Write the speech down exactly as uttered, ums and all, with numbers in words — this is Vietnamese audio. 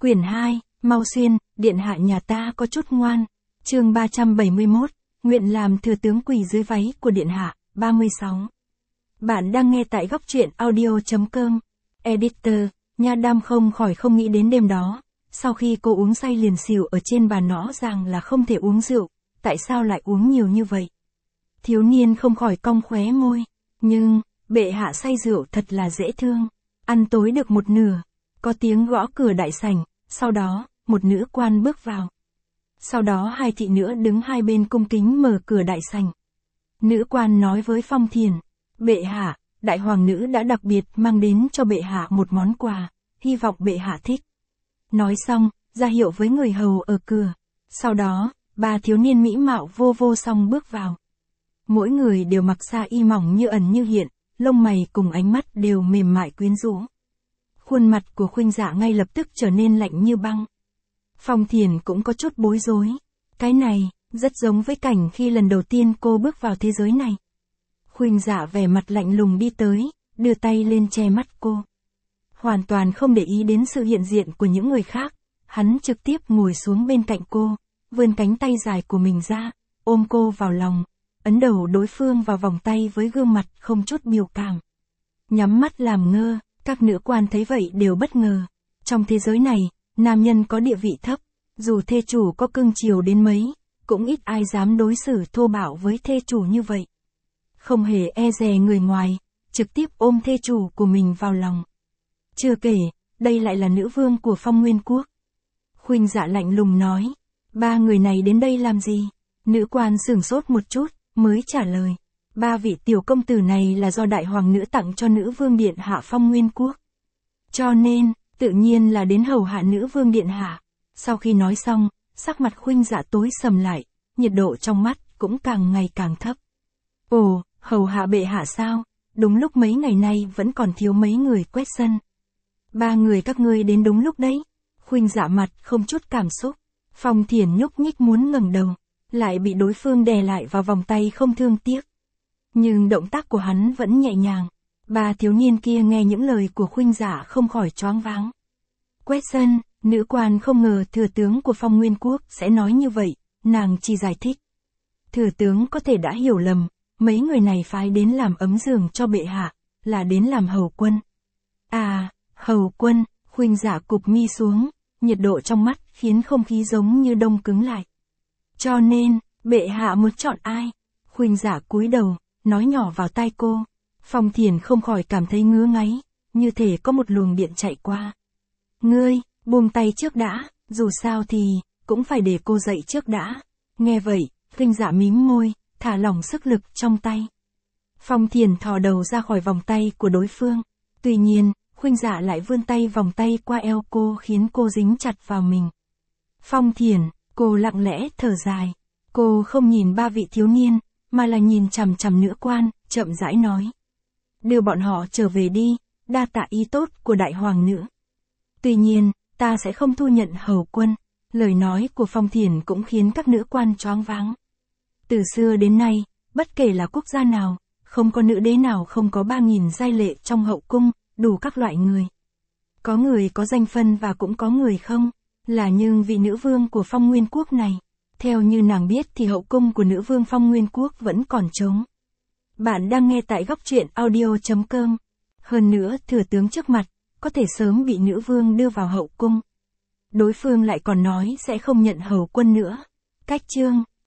Quyển hai, Mau Xuyên, điện hạ nhà ta có chút ngoan. Chương ba trăm bảy mươi mốt, nguyện làm thừa tướng quỳ dưới váy của điện hạ, ba mươi sáu. Bạn đang nghe tại góc truyện audio chấm com. Editor, Nha Đam không khỏi không nghĩ đến đêm đó, sau khi cô uống say liền xỉu ở trên bàn, rõ ràng là không thể uống rượu, tại sao lại uống nhiều như vậy? Thiếu niên không khỏi cong khóe môi, nhưng, bệ hạ say rượu thật là dễ thương. Ăn tối được một nửa, có tiếng gõ cửa đại sảnh, sau đó, một nữ quan bước vào. Sau đó hai thị nữ đứng hai bên cung kính mở cửa đại sảnh. Nữ quan nói với Phong Thiền, bệ hạ, đại hoàng nữ đã đặc biệt mang đến cho bệ hạ một món quà, hy vọng bệ hạ thích. Nói xong, ra hiệu với người hầu ở cửa. Sau đó, ba thiếu niên mỹ mạo vô vô song bước vào. Mỗi người đều mặc sa y mỏng như ẩn như hiện, lông mày cùng ánh mắt đều mềm mại quyến rũ. Khuôn mặt của Khuynh Dạ ngay lập tức trở nên lạnh như băng. Phong Thiền cũng có chút bối rối. Cái này, rất giống với cảnh khi lần đầu tiên cô bước vào thế giới này. Khuynh Dạ vẻ mặt lạnh lùng đi tới, đưa tay lên che mắt cô. Hoàn toàn không để ý đến sự hiện diện của những người khác, hắn trực tiếp ngồi xuống bên cạnh cô, vươn cánh tay dài của mình ra, ôm cô vào lòng, ấn đầu đối phương vào vòng tay với gương mặt không chút biểu cảm. Nhắm mắt làm ngơ, các nữ quan thấy vậy đều bất ngờ. Trong thế giới này, nam nhân có địa vị thấp, dù thê chủ có cưng chiều đến mấy, cũng ít ai dám đối xử thô bạo với thê chủ như vậy. Không hề e dè người ngoài, trực tiếp ôm thê chủ của mình vào lòng. Chưa kể, đây lại là nữ vương của Phong Nguyên Quốc. Khuynh Dạ lạnh lùng nói, ba người này đến đây làm gì? Nữ quan sửng sốt một chút, mới trả lời, ba vị tiểu công tử này là do đại hoàng nữ tặng cho nữ vương điện hạ Phong Nguyên Quốc. Cho nên, tự nhiên là đến hầu hạ nữ vương điện hạ. Sau khi nói xong, sắc mặt Khuynh Dạ tối sầm lại, nhiệt độ trong mắt cũng càng ngày càng thấp. Ồ, hầu hạ bệ hạ sao? Đúng lúc mấy ngày nay vẫn còn thiếu mấy người quét sân. Ba người các ngươi đến đúng lúc đấy. Khuynh Dạ mặt không chút cảm xúc. Phong Thiền nhúc nhích muốn ngẩng đầu, lại bị đối phương đè lại vào vòng tay không thương tiếc. Nhưng động tác của hắn vẫn nhẹ nhàng. Ba thiếu niên kia nghe những lời của Khuynh Dạ không khỏi choáng váng. Quét sân, nữ quan không ngờ thừa tướng của Phong Nguyên Quốc sẽ nói như vậy, nàng chỉ giải thích. Thừa tướng có thể đã hiểu lầm, mấy người này phái đến làm ấm giường cho bệ hạ, là đến làm hầu quân. À, hầu quân, Khuynh Dạ cụp mi xuống, nhiệt độ trong mắt khiến không khí giống như đông cứng lại. Cho nên, bệ hạ muốn chọn ai? Khuynh Dạ cúi đầu, nói nhỏ vào tai cô. Phong Thiền không khỏi cảm thấy ngứa ngáy, như thể có một luồng điện chạy qua. Ngươi, buông tay trước đã, dù sao thì, cũng phải để cô dậy trước đã. Nghe vậy, Khuynh Dạ mím môi, thả lỏng sức lực trong tay. Phong Thiền thò đầu ra khỏi vòng tay của đối phương. Tuy nhiên, Khuynh Dạ lại vươn tay vòng tay qua eo cô khiến cô dính chặt vào mình. Phong Thiền, cô lặng lẽ thở dài. Cô không nhìn ba vị thiếu niên, mà là nhìn chằm chằm nữ quan, chậm rãi nói. Đưa bọn họ trở về đi, đa tạ ý tốt của đại hoàng nữ. Tuy nhiên, ta sẽ không thu nhận hầu quân. Lời nói của Phong Thiền cũng khiến các nữ quan choáng váng. Từ xưa đến nay, bất kể là quốc gia nào, không có nữ đế nào không có ba nghìn giai lệ trong hậu cung, đủ các loại người. Có người có danh phân và cũng có người không, là nhưng vị nữ vương của Phong Nguyên Quốc này. Theo như nàng biết thì hậu cung của nữ vương Phong Nguyên Quốc vẫn còn trống. Bạn đang nghe tại góc truyện audio chấm com. Hơn nữa, thừa tướng trước mặt, có thể sớm bị nữ vương đưa vào hậu cung. Đối phương lại còn nói sẽ không nhận hầu quân nữa. Cách chương.